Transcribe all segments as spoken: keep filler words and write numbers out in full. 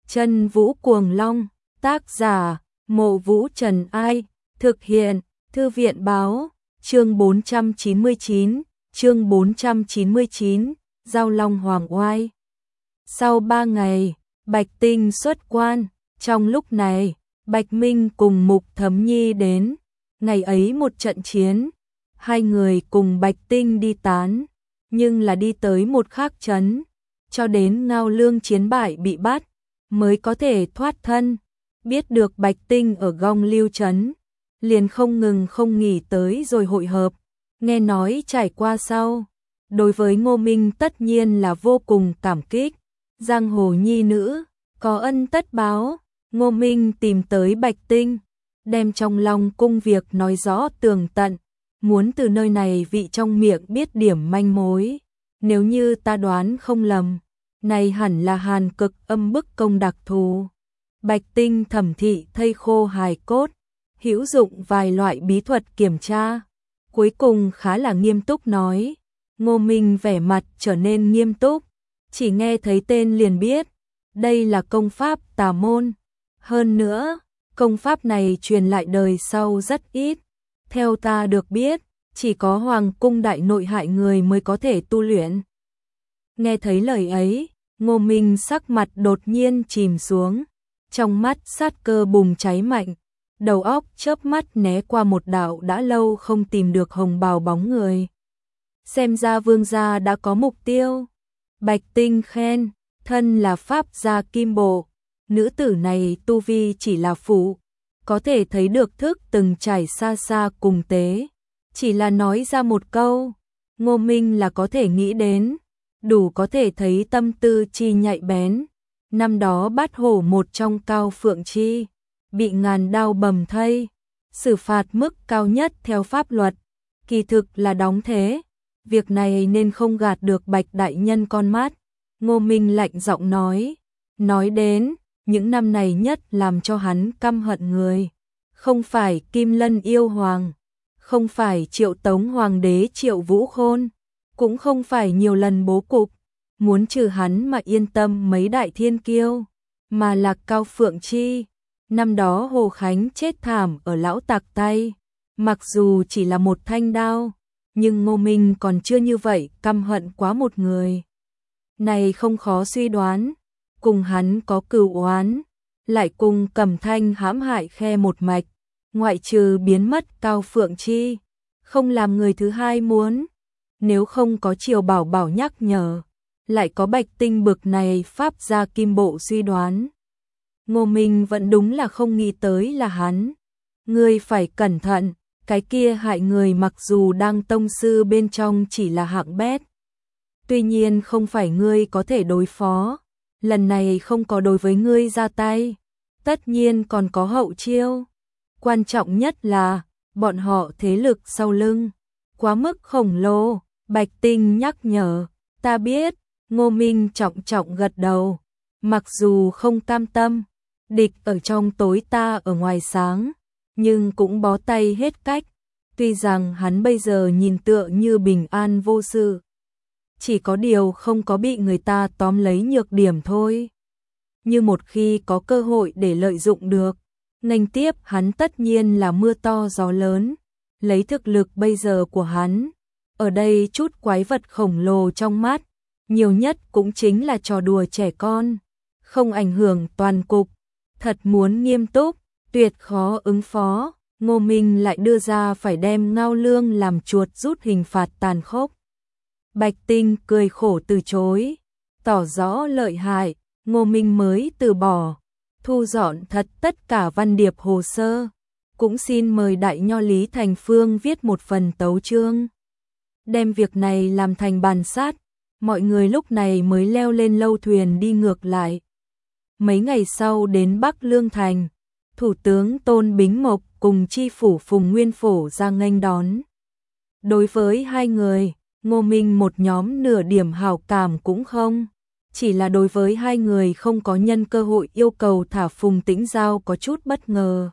Chân Vũ Cuồng Long, tác giả, Mộ Vũ Trần Ai, thực hiện, Thư viện Báo, chương bốn trăm chín mươi chín, chương bốn trăm chín mươi chín, Giao Long Hoàng Oai. Sau ba ngày, Bạch Tinh xuất quan, trong lúc này, Bạch Minh cùng Mục Thấm Nhi đến, ngày ấy một trận chiến, hai người cùng Bạch Tinh đi tán, nhưng là đi tới một khác trấn, cho đến Ngao Lương chiến bại bị bắt, mới có thể thoát thân. Biết được Bạch Tinh ở Gong Lưu trấn, liền không ngừng không nghỉ tới rồi hội hợp, nghe nói trải qua sau, đối với Ngô Minh tất nhiên là vô cùng cảm kích, giang hồ nhi nữ, có ân tất báo. Ngô Minh tìm tới Bạch Tinh, đem trong lòng cung việc nói rõ tường tận, muốn từ nơi này vị trong miệng biết điểm manh mối, nếu như ta đoán không lầm, này hẳn là hàn cực âm bức công đặc thù. Bạch Tinh thẩm thị thây khô hài cốt, hữu dụng vài loại bí thuật kiểm tra, cuối cùng khá là nghiêm túc nói. Ngô Minh vẻ mặt trở nên nghiêm túc, chỉ nghe thấy tên liền biết, đây là công pháp tà môn. Hơn nữa, công pháp này truyền lại đời sau rất ít, theo ta được biết, chỉ có Hoàng cung đại nội hại người mới có thể tu luyện. Nghe thấy lời ấy, Ngô Minh sắc mặt đột nhiên chìm xuống, trong mắt sát cơ bùng cháy mạnh, đầu óc chớp mắt né qua một đạo đã lâu không tìm được hồng bào bóng người. Xem ra vương gia đã có mục tiêu. Bạch Tinh khen, thân là pháp gia kim bộ, nữ tử này tu vi chỉ là phụ, có thể thấy được thức từng trải xa xa cùng tế, chỉ là nói ra một câu, Ngô Minh là có thể nghĩ đến, đủ có thể thấy tâm tư chi nhạy bén. Năm đó Bát Hổ một trong Cao Phượng Chi, bị ngàn đao bầm thây, xử phạt mức cao nhất theo pháp luật, kỳ thực là đóng thế, việc này nên không gạt được Bạch đại nhân con mắt. Ngô Minh lạnh giọng nói, nói đến, những năm này nhất làm cho hắn căm hận người, không phải Kim Lân yêu hoàng, không phải Triệu Tống hoàng đế Triệu Vũ Khôn, cũng không phải nhiều lần bố cục, muốn trừ hắn mà yên tâm mấy đại thiên kiêu, mà là Cao Phượng Chi. Năm đó Hồ Khánh chết thảm ở lão tặc tay, mặc dù chỉ là một thanh đao, nhưng Ngô Minh còn chưa như vậy căm hận quá một người. Này không khó suy đoán, cùng hắn có cừu oán, lại cùng Cẩm Thanh hãm hại khe một mạch, ngoại trừ biến mất Cao Phượng Chi, không làm người thứ hai muốn. Nếu không có Triều Bảo Bảo nhắc nhở, lại có Bạch Tinh bực này pháp gia kim bộ suy đoán, Ngô Minh vẫn đúng là không nghĩ tới là hắn. Ngươi phải cẩn thận, cái kia hại người mặc dù đang tông sư bên trong chỉ là hạng bét, tuy nhiên không phải ngươi có thể đối phó, lần này không có đối với ngươi ra tay, tất nhiên còn có hậu chiêu. Quan trọng nhất là, bọn họ thế lực sau lưng, quá mức khổng lồ. Bạch Tinh nhắc nhở, ta biết. Ngô Minh trọng trọng gật đầu, mặc dù không cam tâm, địch ở trong tối ta ở ngoài sáng, nhưng cũng bó tay hết cách, tuy rằng hắn bây giờ nhìn tựa như bình an vô sự, chỉ có điều không có bị người ta tóm lấy nhược điểm thôi. Như một khi có cơ hội để lợi dụng được, nghênh tiếp hắn tất nhiên là mưa to gió lớn, lấy thực lực bây giờ của hắn, ở đây chút quái vật khổng lồ trong mắt, nhiều nhất cũng chính là trò đùa trẻ con, không ảnh hưởng toàn cục, thật muốn nghiêm túc, tuyệt khó ứng phó. Ngô Minh lại đưa ra phải đem Ngao Lương làm chuột rút hình phạt tàn khốc. Bạch Tinh cười khổ từ chối, tỏ rõ lợi hại, Ngô Minh mới từ bỏ, thu dọn thật tất cả văn điệp hồ sơ, cũng xin mời đại nho Lý Thành Phương viết một phần tấu chương, đem việc này làm thành bàn sát. Mọi người lúc này mới leo lên lâu thuyền đi ngược lại. Mấy ngày sau đến Bắc Lương Thành, Thủ tướng Tôn Bính Mộc cùng chi phủ Phùng Nguyên Phổ ra nghênh đón. Đối với hai người, Ngô Minh một nhóm nửa điểm hảo cảm cũng không, chỉ là đối với hai người không có nhân cơ hội yêu cầu thả Phùng Tĩnh Giao có chút bất ngờ.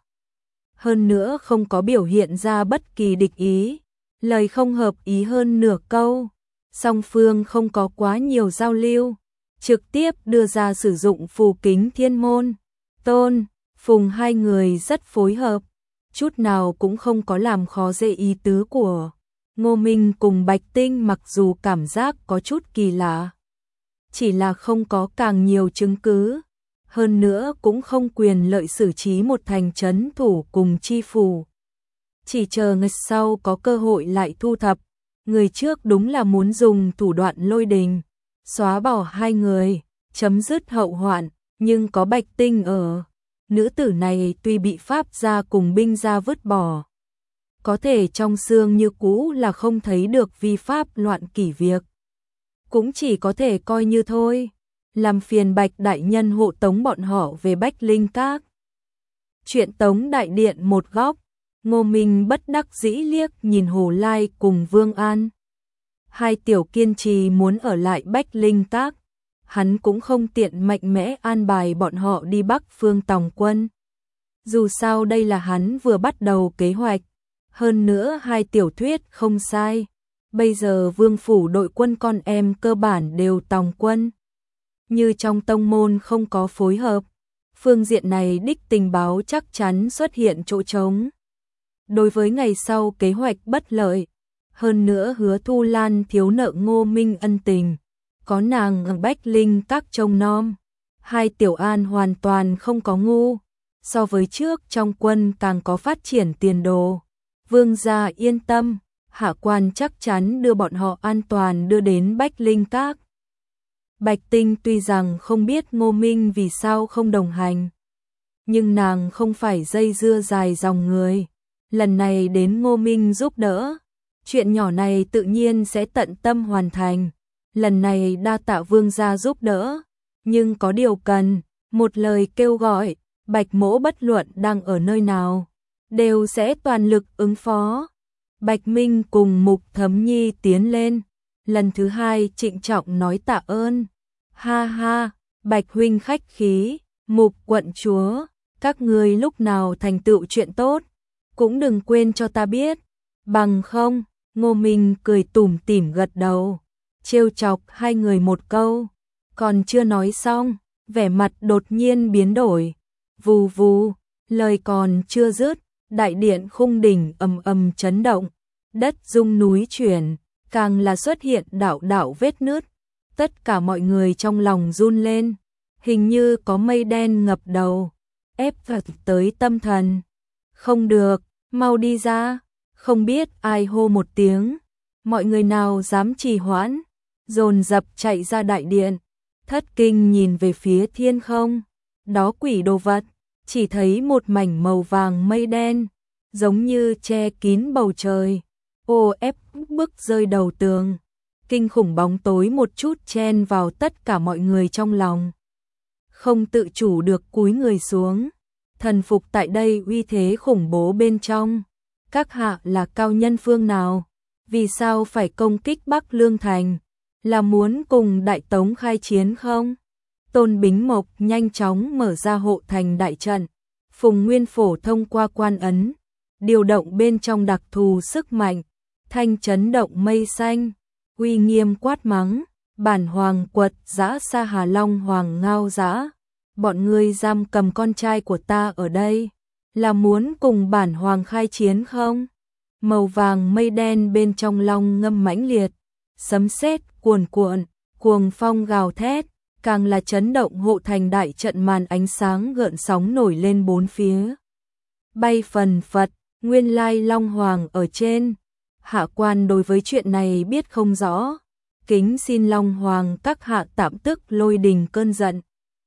Hơn nữa không có biểu hiện ra bất kỳ địch ý, lời không hợp ý hơn nửa câu. Song phương không có quá nhiều giao lưu, trực tiếp đưa ra sử dụng phù kính thiên môn. Tôn, Phùng hai người rất phối hợp, chút nào cũng không có làm khó dễ ý tứ của Ngô Minh cùng Bạch Tinh, mặc dù cảm giác có chút kỳ lạ. Chỉ là không có càng nhiều chứng cứ, hơn nữa cũng không quyền lợi xử trí một thành trấn thủ cùng chi phủ. Chỉ chờ ngày sau có cơ hội lại thu thập, người trước đúng là muốn dùng thủ đoạn lôi đình, xóa bỏ hai người, chấm dứt hậu hoạn, nhưng có Bạch Tinh ở. Nữ tử này tuy bị pháp gia cùng binh gia vứt bỏ, có thể trong xương như cũ là không thấy được vi pháp loạn kỷ việc. Cũng chỉ có thể coi như thôi, làm phiền Bạch đại nhân hộ tống bọn họ về Bách Linh Các. Chuyện tống đại điện một góc, Ngô Minh bất đắc dĩ liếc nhìn Hồ Lai cùng Vương An. Hai tiểu kiên trì muốn ở lại Bách Linh Các, hắn cũng không tiện mạnh mẽ an bài bọn họ đi Bắc Phương tòng quân. Dù sao đây là hắn vừa bắt đầu kế hoạch, hơn nữa hai tiểu thuyết không sai. Bây giờ vương phủ đội quân con em cơ bản đều tòng quân. Như trong tông môn không có phối hợp, phương diện này đích tình báo chắc chắn xuất hiện chỗ trống. Đối với ngày sau kế hoạch bất lợi, hơn nữa Hứa Thu Lan thiếu nợ Ngô Minh ân tình, có nàng ở Bách Linh Các trông nom, hai tiểu an hoàn toàn không có ngu, so với trước trong quân càng có phát triển tiền đồ. Vương gia yên tâm, hạ quan chắc chắn đưa bọn họ an toàn đưa đến Bách Linh Các. Bạch Tinh tuy rằng không biết Ngô Minh vì sao không đồng hành, nhưng nàng không phải dây dưa dài dòng người, lần này đến Ngô Minh giúp đỡ, chuyện nhỏ này tự nhiên sẽ tận tâm hoàn thành. Lần này đa tạ vương gia giúp đỡ, nhưng có điều cần, một lời kêu gọi, Bạch mỗ bất luận đang ở nơi nào, đều sẽ toàn lực ứng phó. Bạch Minh cùng Mục Thấm Nhi tiến lên, lần thứ hai trịnh trọng nói tạ ơn. Ha ha, Bạch huynh khách khí, Mục quận chúa, các ngươi lúc nào thành tựu chuyện tốt, cũng đừng quên cho ta biết, bằng không. Ngô Minh cười tủm tỉm gật đầu, trêu chọc hai người một câu, còn chưa nói xong, vẻ mặt đột nhiên biến đổi. Vù vù, lời còn chưa dứt, đại điện khung đỉnh ầm ầm chấn động, đất rung núi chuyển, càng là xuất hiện đạo đạo vết nứt. Tất cả mọi người trong lòng run lên, hình như có mây đen ngập đầu, ép thật tới tâm thần. Không được, mau đi ra. Không biết ai hô một tiếng, mọi người nào dám trì hoãn, dồn dập chạy ra đại điện, thất kinh nhìn về phía thiên không, đó quỷ đồ vật, chỉ thấy một mảnh màu vàng mây đen, giống như che kín bầu trời, ô ép bức rơi đầu tường, kinh khủng bóng tối một chút chen vào tất cả mọi người trong lòng. Không tự chủ được cúi người xuống, thần phục tại đây uy thế khủng bố bên trong. Các hạ là cao nhân phương nào? Vì sao phải công kích Bắc Lương Thành? Là muốn cùng Đại Tống khai chiến không? Tôn Bính Mộc nhanh chóng mở ra hộ thành đại trận. Phùng Nguyên Phổ thông qua quan ấn, điều động bên trong đặc thù sức mạnh, thanh chấn động mây xanh, uy nghiêm quát mắng, bản hoàng quật dã Sa Hà Long Hoàng ngao dã. Bọn ngươi giam cầm con trai của ta ở đây, là muốn cùng bản hoàng khai chiến không? Màu vàng mây đen bên trong long ngâm mãnh liệt, sấm sét cuồn cuộn, cuồng phong gào thét, càng là chấn động hộ thành đại trận, màn ánh sáng gợn sóng nổi lên bốn phía. Bay phần phật, nguyên lai Long Hoàng ở trên. Hạ quan đối với chuyện này biết không rõ, kính xin Long Hoàng các hạ tạm tức lôi đình cơn giận.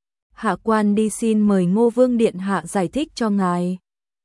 Hạ quan đi xin mời Ngô Vương điện hạ giải thích cho ngài.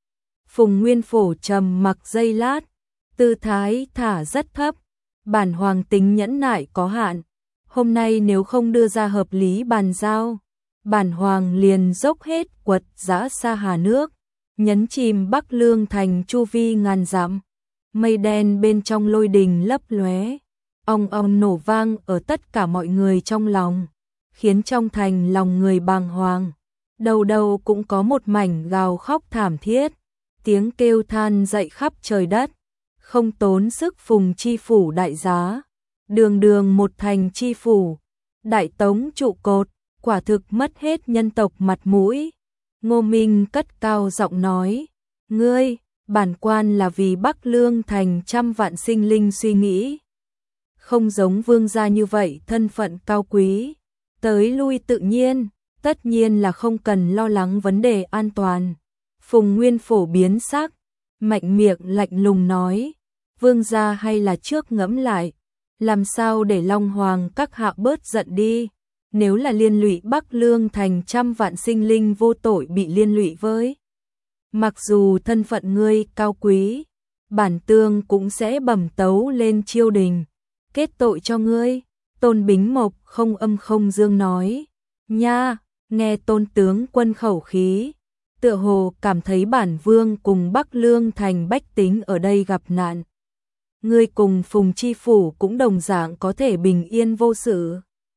Phùng Nguyên Phổ trầm mặc giây lát, tư thái thả rất thấp, bản hoàng tính nhẫn nại có hạn, hôm nay nếu không đưa ra hợp lý bàn giao, bản hoàng liền dốc hết quật dã Sa Hà nước, nhấn chìm Bắc Lương thành chu vi ngàn dặm. Mây đen bên trong lôi đình lấp lóe, ong ong nổ vang ở tất cả mọi người trong lòng, khiến trong thành lòng người bàng hoàng, đầu đầu cũng có một mảnh gào khóc thảm thiết, tiếng kêu than dậy khắp trời đất, không tốn sức Phùng chi phủ đại giá, đường đường một thành chi phủ, Đại Tống trụ cột, quả thực mất hết nhân tộc mặt mũi. Ngô Minh cất cao giọng nói, ngươi, bản quan là vì Bắc Lương thành trăm vạn sinh linh suy nghĩ. Không giống vương gia như vậy thân phận cao quý, tới lui tự nhiên, tất nhiên là không cần lo lắng vấn đề an toàn. Phùng Nguyên phổ biến sắc, mạnh miệng lạnh lùng nói, vương gia hay là trước ngẫm lại, làm sao để Long Hoàng các hạ bớt giận đi, nếu là liên lụy Bắc Lương thành trăm vạn sinh linh vô tội bị liên lụy với. Mặc dù thân phận ngươi cao quý, bản tương cũng sẽ bẩm tấu lên triều đình, kết tội cho ngươi. Tôn Bính Mộc không âm không dương nói, nha, nghe Tôn tướng quân khẩu khí, tựa hồ cảm thấy bản vương cùng Bắc Lương thành bách tính ở đây gặp nạn. Ngươi cùng Phùng Chi Phủ cũng đồng dạng có thể bình yên vô sự.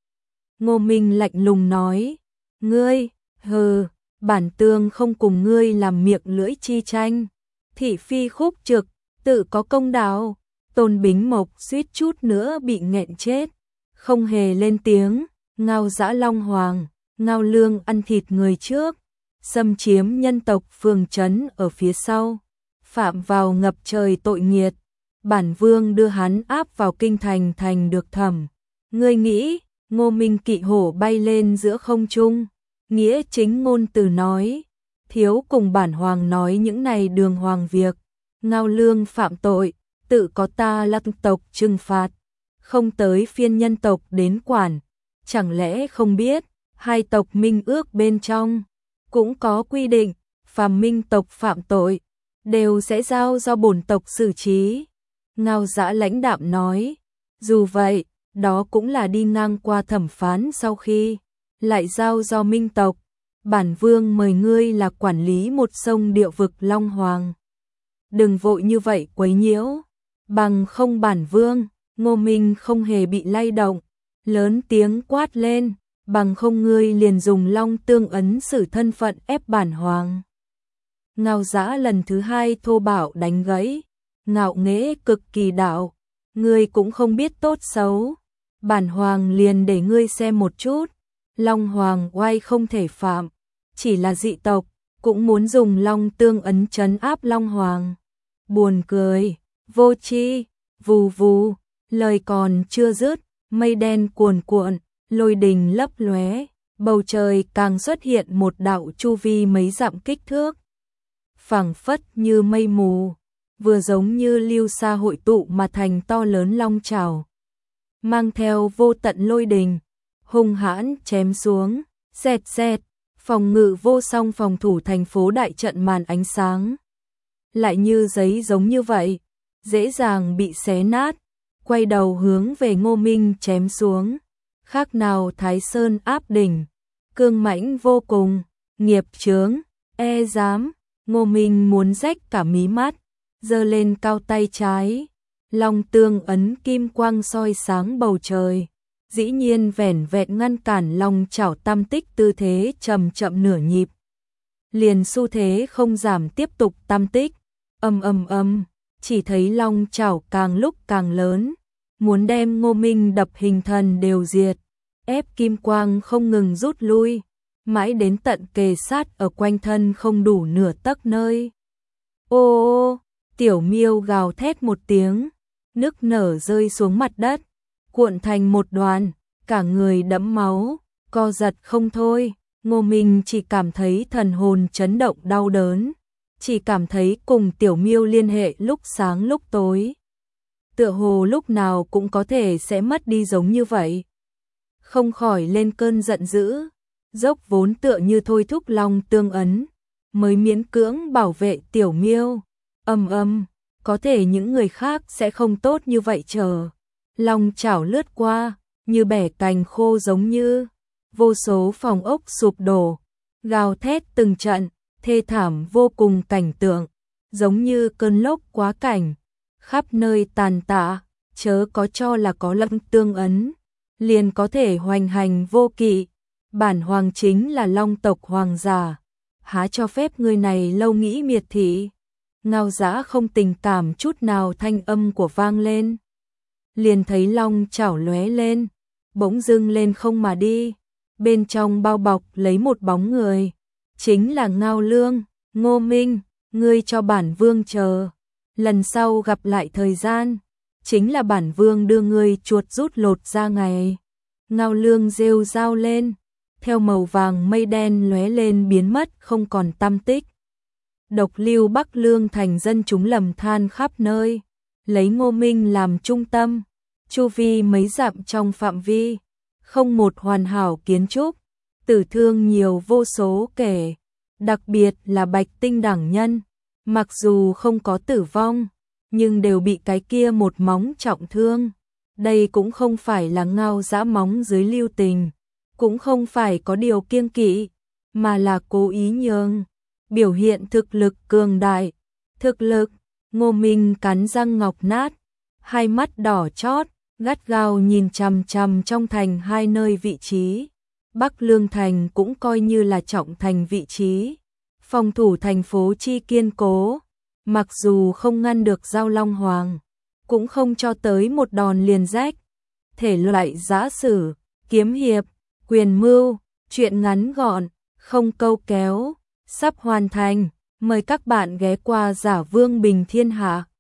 Ngô Minh lạnh lùng nói, ngươi, hừ, bản tương không cùng ngươi làm miệng lưỡi chi tranh. Thị phi khúc trực, tự có công đạo. Tôn Bính Mộc suýt chút nữa bị nghẹn chết, không hề lên tiếng. Ngao Dã Long Hoàng, Ngao Lương ăn thịt người trước, xâm chiếm nhân tộc phường trấn ở phía sau, phạm vào ngập trời tội nghiệt. Bản vương đưa hắn áp vào kinh thành thành được thẩm. Ngươi nghĩ? Ngô Minh kỵ hổ bay lên giữa không trung, nghĩa chính ngôn từ nói, thiếu cùng bản hoàng nói những này đường hoàng việc. Ngao Lương phạm tội, tự có ta Lăng tộc trừng phạt, không tới phiên nhân tộc đến quản. Chẳng lẽ không biết, hai tộc minh ước bên trong cũng có quy định, phàm minh tộc phạm tội đều sẽ giao do bổn tộc xử trí. Ngao Dã lãnh đạm nói, dù vậy, đó cũng là đi ngang qua thẩm phán sau khi lại giao do minh tộc. Bản vương mời ngươi là quản lý một sông địa vực Long Hoàng, đừng vội như vậy quấy nhiễu, bằng không bản vương. Ngô Minh không hề bị lay động, lớn tiếng quát lên, bằng không ngươi liền dùng long tương ấn xử thân phận ép bản hoàng. Ngao Dã lần thứ hai thô bạo đánh gãy, ngạo nghễ cực kỳ đạo, ngươi cũng không biết tốt xấu, bản hoàng liền để ngươi xem một chút. Long Hoàng oai không thể phạm, chỉ là dị tộc cũng muốn dùng long tương ấn trấn áp Long Hoàng. Buồn cười, vô tri, vù vù. Lời còn chưa dứt, mây đen cuồn cuộn, lôi đình lấp lóe, bầu trời càng xuất hiện một đạo chu vi mấy dặm kích thước, phảng phất như mây mù, vừa giống như lưu sa hội tụ mà thành to lớn long trảo, mang theo vô tận lôi đình, hung hãn chém xuống, xẹt xẹt, phòng ngự vô song phòng thủ thành phố đại trận màn ánh sáng, lại như giấy giống như vậy, dễ dàng bị xé nát. Quay đầu hướng về Ngô Minh chém xuống, khác nào Thái Sơn áp đỉnh, cương mãnh vô cùng, nghiệp chướng, e dám. Ngô Minh muốn rách cả mí mắt, giơ lên cao tay trái, long tương ấn kim quang soi sáng bầu trời, dĩ nhiên vẻn vẹn ngăn cản long chảo tam tích tư thế chậm chậm nửa nhịp, liền xu thế không giảm tiếp tục tam tích, ầm ầm ầm. Chỉ thấy long chảo càng lúc càng lớn, muốn đem Ngô Minh đập hình thần đều diệt, ép kim quang không ngừng rút lui, mãi đến tận kề sát ở quanh thân không đủ nửa tấc nơi. Ô ô, tiểu miêu gào thét một tiếng, nức nở rơi xuống mặt đất, cuộn thành một đoàn, cả người đẫm máu, co giật không thôi. Ngô Minh chỉ cảm thấy thần hồn chấn động đau đớn, chỉ cảm thấy cùng tiểu miêu liên hệ lúc sáng lúc tối, tựa hồ lúc nào cũng có thể sẽ mất đi giống như vậy. Không khỏi lên cơn giận dữ, dốc vốn tựa như thôi thúc long tương ấn, mới miễn cưỡng bảo vệ tiểu miêu. Ầm ầm, có thể những người khác sẽ không tốt như vậy chờ. Long chảo lướt qua, như bẻ cành khô giống như, vô số phòng ốc sụp đổ, gào thét từng trận, thê thảm vô cùng cảnh tượng, giống như cơn lốc quá cảnh, khắp nơi tàn tạ, chớ có cho là có long tương ấn, liền có thể hoành hành vô kỵ. Bản hoàng chính là long tộc hoàng giả, há cho phép người này lâu nghĩ miệt thị. Ngao Dã không tình cảm chút nào thanh âm của vang lên. Liền thấy long chảo lóe lên, bỗng dưng lên không mà đi, bên trong bao bọc lấy một bóng người, chính là Ngao Lương. Ngô Minh, ngươi cho bản vương chờ, lần sau gặp lại thời gian, chính là bản vương đưa ngươi chuột rút lột ra ngày. Ngao Lương rêu rao lên, theo màu vàng mây đen lóe lên biến mất không còn tăm tích. Độc lưu Bắc Lương thành dân chúng lầm than khắp nơi, lấy Ngô Minh làm trung tâm, chu vi mấy dặm trong phạm vi, không một hoàn hảo kiến trúc, tử thương nhiều vô số kể, đặc biệt là Bạch Tinh đẳng nhân, mặc dù không có tử vong, nhưng đều bị cái kia một móng trọng thương. Đây cũng không phải là Ngao giã móng dưới lưu tình, cũng không phải có điều kiêng kỵ, mà là cố ý nhường, biểu hiện thực lực cường đại. Thực lực, Ngô Minh cắn răng ngọc nát, hai mắt đỏ chót, gắt gao nhìn chằm chằm trong thành hai nơi vị trí. Bắc Lương thành cũng coi như là trọng thành vị trí, phòng thủ thành phố chi kiên cố, mặc dù không ngăn được Giao Long Hoàng, cũng không cho tới một đòn liền rách. Thể loại giã sử, kiếm hiệp, quyền mưu, truyện ngắn gọn, không câu kéo, sắp hoàn thành, mời các bạn ghé qua Giả Vương Bình Thiên Hạ.